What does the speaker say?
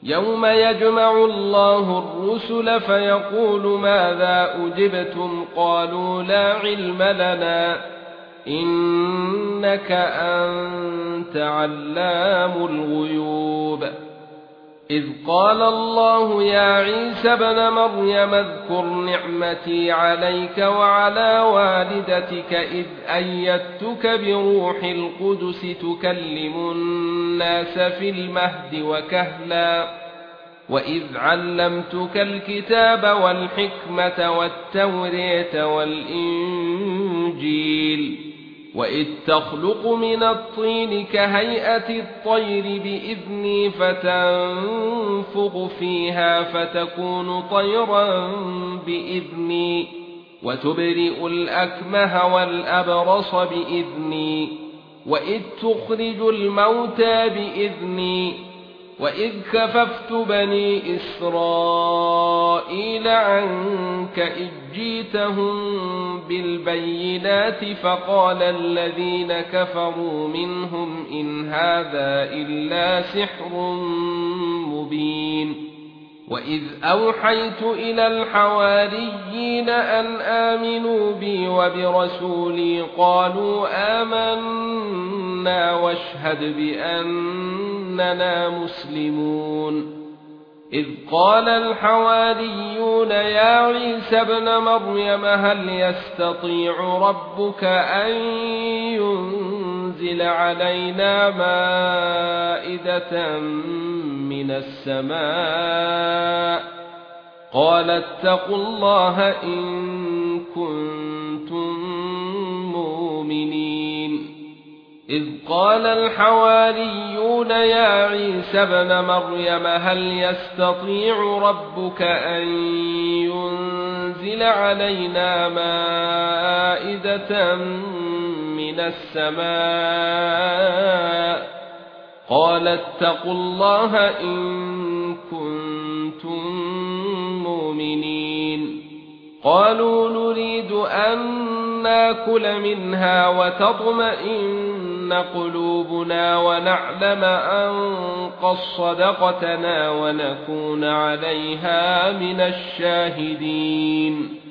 يوم يجمع الله الرسل فيقول ماذا أجبتم قالوا لا علم لنا إنك أنت علام الغيوب إذ قال الله يا عيسى ابن مريم اذكر نعمتي عليك وعلى والدتك إذ أيدتك بروح القدس تكلم الناس في المهد وكهلا وإذ علمتك الكتاب والحكمة والتوراة والإنجيل وإذ تخلق من الطين كهيئة الطير بإذني فتنفخ فيها فتكون طيرا بإذني وتبرئ الأكمه والأبرص بإذني وإذ تخرج الموتى بإذني وإذ كففت بني إسرائيل عنك إذ جئتهم بالبينات فقال الذين كفروا منهم إن هذا إلا سحر مبين وإذ أوحيت إلى الحواريين أن آمنوا بي وبرسولي قالوا آمنا واشهد بأننا مسلمون إذ قال الحواريون يا عيسى ابن مريم هل يستطيع ربك أن ينزل علينا مائدة من السماء قال اتقوا الله إن كنتم مؤمنين إذ قال الحواريون يا عيسى ابن مريم هل يستطيع ربك أن ينزل علينا مائدة من السماء قال اتقوا الله إن كنتم مؤمنين قالوا نريد أن ناكل منها وتطمئن قلوبنا ونعلم أن قد صدقتنا ونكون عليها من الشاهدين